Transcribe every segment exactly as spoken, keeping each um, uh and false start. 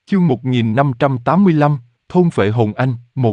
Chương một nghìn năm trăm tám mươi lăm, Thôn Phệ Hồn Anh, một.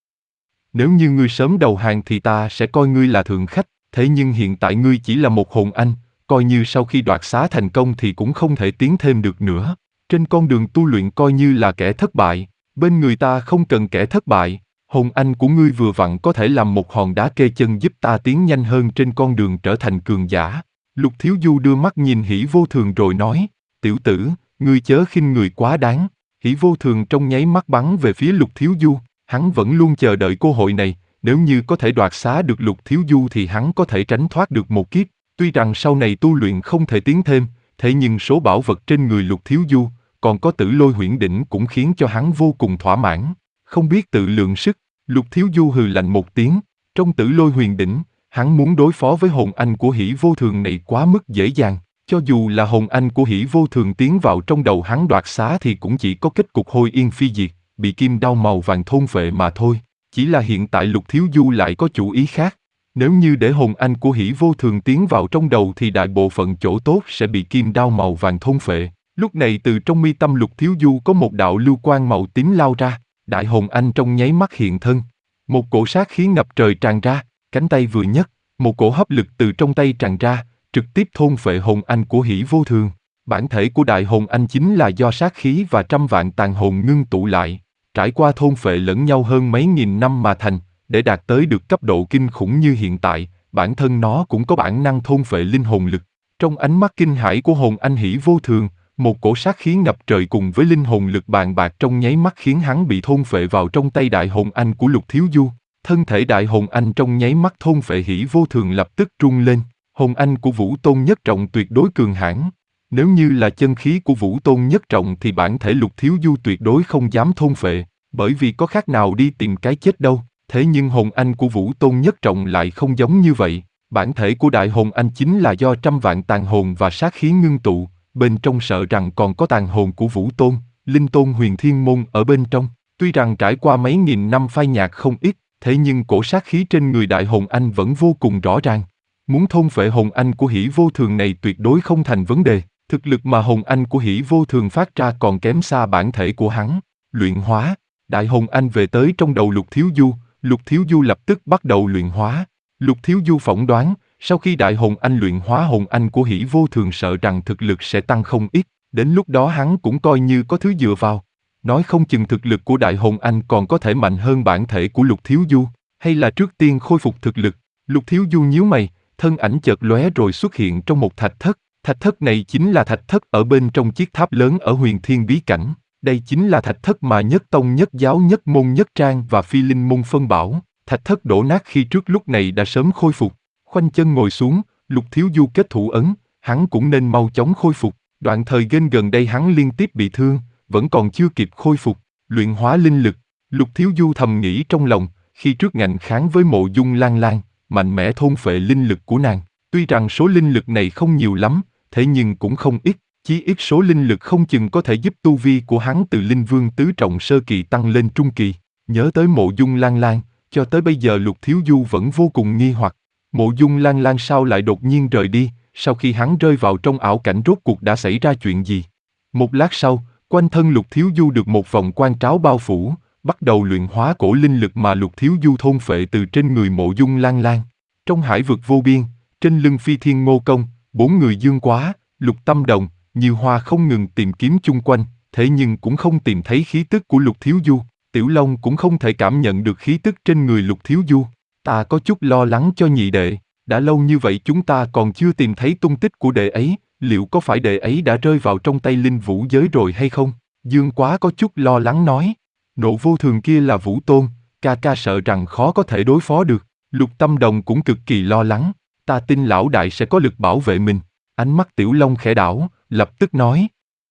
Nếu như ngươi sớm đầu hàng thì ta sẽ coi ngươi là thượng khách, thế nhưng hiện tại ngươi chỉ là một hồn anh, coi như sau khi đoạt xá thành công thì cũng không thể tiến thêm được nữa. Trên con đường tu luyện coi như là kẻ thất bại, bên người ta không cần kẻ thất bại, hồn anh của ngươi vừa vặn có thể làm một hòn đá kê chân giúp ta tiến nhanh hơn trên con đường trở thành cường giả. Lục Thiếu Du đưa mắt nhìn Hỷ Vô Thường rồi nói, tiểu tử, ngươi chớ khinh người quá đáng. Hỷ Vô Thường trong nháy mắt bắn về phía Lục Thiếu Du, hắn vẫn luôn chờ đợi cơ hội này, nếu như có thể đoạt xá được Lục Thiếu Du thì hắn có thể tránh thoát được một kiếp. Tuy rằng sau này tu luyện không thể tiến thêm, thế nhưng số bảo vật trên người Lục Thiếu Du, còn có Tử Lôi Huyễn Đỉnh cũng khiến cho hắn vô cùng thỏa mãn. Không biết tự lượng sức, Lục Thiếu Du hừ lạnh một tiếng, trong Tử Lôi Huyền Đỉnh, hắn muốn đối phó với hồn anh của Hỷ Vô Thường này quá mức dễ dàng. Cho dù là hồn anh của Hỷ Vô Thường tiến vào trong đầu hắn đoạt xá thì cũng chỉ có kết cục hôi yên phi diệt, bị kim đao màu vàng thôn phệ mà thôi. Chỉ là hiện tại Lục Thiếu Du lại có chủ ý khác. Nếu như để hồn anh của Hỷ Vô Thường tiến vào trong đầu thì đại bộ phận chỗ tốt sẽ bị kim đao màu vàng thôn phệ. Lúc này từ trong mi tâm Lục Thiếu Du có một đạo lưu quang màu tím lao ra, đại hồn anh trong nháy mắt hiện thân. Một cổ sát khí ngập trời tràn ra, cánh tay vừa nhấc, một cổ hấp lực từ trong tay tràn ra, trực tiếp thôn phệ hồn anh của Hỷ Vô Thường. Bản thể của đại hồn anh chính là do sát khí và trăm vạn tàn hồn ngưng tụ lại, trải qua thôn phệ lẫn nhau hơn mấy nghìn năm mà thành, để đạt tới được cấp độ kinh khủng như hiện tại, bản thân nó cũng có bản năng thôn phệ linh hồn lực. Trong ánh mắt kinh hãi của hồn anh Hỷ Vô Thường, một cổ sát khí ngập trời cùng với linh hồn lực bàn bạc trong nháy mắt khiến hắn bị thôn phệ vào trong tay đại hồn anh của Lục Thiếu Du. Thân thể đại hồn anh trong nháy mắt thôn phệ Hỷ Vô Thường lập tức rung lên. Hồn anh của Vũ Tôn Nhất Trọng tuyệt đối cường hãn. Nếu như là chân khí của Vũ Tôn Nhất Trọng thì bản thể Lục Thiếu Du tuyệt đối không dám thôn phệ, bởi vì có khác nào đi tìm cái chết đâu. Thế nhưng hồn anh của Vũ Tôn Nhất Trọng lại không giống như vậy. Bản thể của đại hồn anh chính là do trăm vạn tàn hồn và sát khí ngưng tụ, bên trong sợ rằng còn có tàn hồn của Vũ Tôn, Linh Tôn Huyền Thiên Môn ở bên trong. Tuy rằng trải qua mấy nghìn năm phai nhạt không ít, thế nhưng cổ sát khí trên người đại hồn anh vẫn vô cùng rõ ràng. Muốn thôn phệ hồn anh của Hỷ Vô Thường này tuyệt đối không thành vấn đề, thực lực mà hồn anh của Hỷ Vô Thường phát ra còn kém xa bản thể của hắn. Luyện hóa, đại hồn anh về tới trong đầu Lục Thiếu Du, Lục Thiếu Du lập tức bắt đầu luyện hóa. Lục Thiếu Du phỏng đoán, sau khi đại hồn anh luyện hóa hồn anh của Hỷ Vô Thường sợ rằng thực lực sẽ tăng không ít, đến lúc đó hắn cũng coi như có thứ dựa vào. Nói không chừng thực lực của đại hồn anh còn có thể mạnh hơn bản thể của Lục Thiếu Du, hay là trước tiên khôi phục thực lực. Lục Thiếu Du nhíu mày, thân ảnh chợt lóe rồi xuất hiện trong một thạch thất. Thạch thất này chính là thạch thất ở bên trong chiếc tháp lớn ở Huyền Thiên Bí Cảnh. Đây chính là thạch thất mà Nhất Tông Nhất Giáo Nhất Môn Nhất Trang và Phi Linh Môn phân bảo. Thạch thất đổ nát khi trước lúc này đã sớm khôi phục. Khoanh chân ngồi xuống, Lục Thiếu Du kết thủ ấn, hắn cũng nên mau chóng khôi phục. Đoạn thời gian gần đây hắn liên tiếp bị thương, vẫn còn chưa kịp khôi phục. Luyện hóa linh lực, Lục Thiếu Du thầm nghĩ trong lòng, khi trước ngạnh kháng với Mộ Dung Lan Lan, mạnh mẽ thôn phệ linh lực của nàng. Tuy rằng số linh lực này không nhiều lắm, thế nhưng cũng không ít, chí ít số linh lực không chừng có thể giúp tu vi của hắn từ Linh Vương tứ trọng sơ kỳ tăng lên trung kỳ. Nhớ tới Mộ Dung Lan Lan, cho tới bây giờ Lục Thiếu Du vẫn vô cùng nghi hoặc. Mộ Dung Lan Lan sao lại đột nhiên rời đi, sau khi hắn rơi vào trong ảo cảnh rốt cuộc đã xảy ra chuyện gì? Một lát sau, quanh thân Lục Thiếu Du được một vòng quang tráo bao phủ, bắt đầu luyện hóa cổ linh lực mà Lục Thiếu Du thôn phệ từ trên người Mộ Dung Lan Lan. Trong hải vực vô biên, trên lưng Phi Thiên Ngô Công, bốn người Dương Quá, Lục Tâm Đồng, Như Hoa không ngừng tìm kiếm chung quanh, thế nhưng cũng không tìm thấy khí tức của Lục Thiếu Du. Tiểu Long cũng không thể cảm nhận được khí tức trên người Lục Thiếu Du. Ta có chút lo lắng cho nhị đệ, đã lâu như vậy chúng ta còn chưa tìm thấy tung tích của đệ ấy, liệu có phải đệ ấy đã rơi vào trong tay Linh Vũ giới rồi hay không? Dương Quá có chút lo lắng nói. Nộ Vô Thường kia là Vũ Tôn, ca ca sợ rằng khó có thể đối phó được. Lục Tâm Đồng cũng cực kỳ lo lắng, ta tin lão đại sẽ có lực bảo vệ mình. Ánh mắt Tiểu Long khẽ đảo, lập tức nói.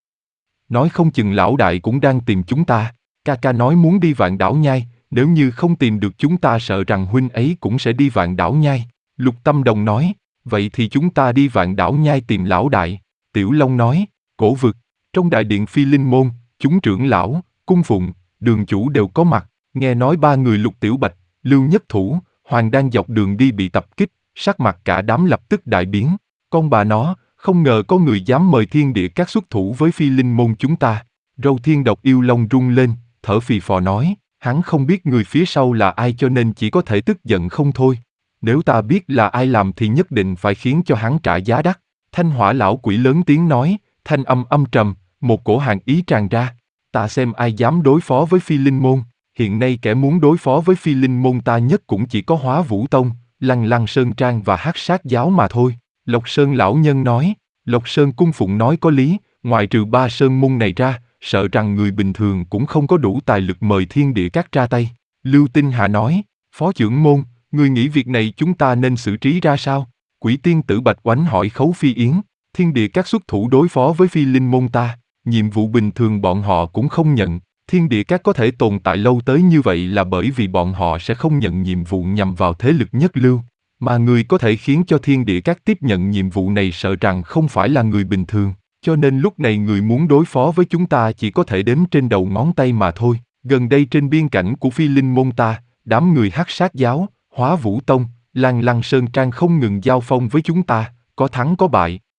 Nói không chừng lão đại cũng đang tìm chúng ta, ca ca nói muốn đi Vạn Đảo Nhai, nếu như không tìm được chúng ta sợ rằng huynh ấy cũng sẽ đi Vạn Đảo Nhai. Lục Tâm Đồng nói, vậy thì chúng ta đi Vạn Đảo Nhai tìm lão đại. Tiểu Long nói, cổ vực, trong đại điện Phi Linh Môn, chúng trưởng lão, cung phụng, đường chủ đều có mặt, nghe nói ba người Lục Tiểu Bạch, Lưu Nhất Thủ, Hoàng đang dọc đường đi bị tập kích, sắc mặt cả đám lập tức đại biến. Con bà nó, không ngờ có người dám mời thiên địa các xuất thủ với Phi Linh Môn chúng ta. Râu thiên độc yêu long rung lên, thở phì phò nói, hắn không biết người phía sau là ai cho nên chỉ có thể tức giận không thôi. Nếu ta biết là ai làm thì nhất định phải khiến cho hắn trả giá đắt. Thanh hỏa lão quỷ lớn tiếng nói, thanh âm âm trầm, một cổ hàn ý tràn ra. Ta xem ai dám đối phó với Phi Linh Môn. Hiện nay kẻ muốn đối phó với Phi Linh Môn ta nhất cũng chỉ có Hóa Vũ Tông, Lăng Lăng Sơn Trang và Hắc Sát Giáo mà thôi. Lộc Sơn lão nhân nói, Lộc Sơn cung phụng nói có lý, ngoài trừ ba sơn môn này ra, sợ rằng người bình thường cũng không có đủ tài lực mời thiên địa các ra tay. Lưu Tinh Hà nói, phó trưởng môn, người nghĩ việc này chúng ta nên xử trí ra sao? Quỷ tiên tử Bạch Oánh hỏi Khấu Phi Yến, thiên địa các xuất thủ đối phó với Phi Linh môn ta, nhiệm vụ bình thường bọn họ cũng không nhận. Thiên địa các có thể tồn tại lâu tới như vậy là bởi vì bọn họ sẽ không nhận nhiệm vụ nhằm vào thế lực nhất lưu. Mà người có thể khiến cho thiên địa các tiếp nhận nhiệm vụ này sợ rằng không phải là người bình thường. Cho nên lúc này người muốn đối phó với chúng ta chỉ có thể đếm trên đầu ngón tay mà thôi. Gần đây trên biên cảnh của Phi Linh môn ta, đám người Hắc Sát Giáo, Hóa Vũ Tông, Lăng Lăng Sơn Trang không ngừng giao phong với chúng ta, có thắng có bại.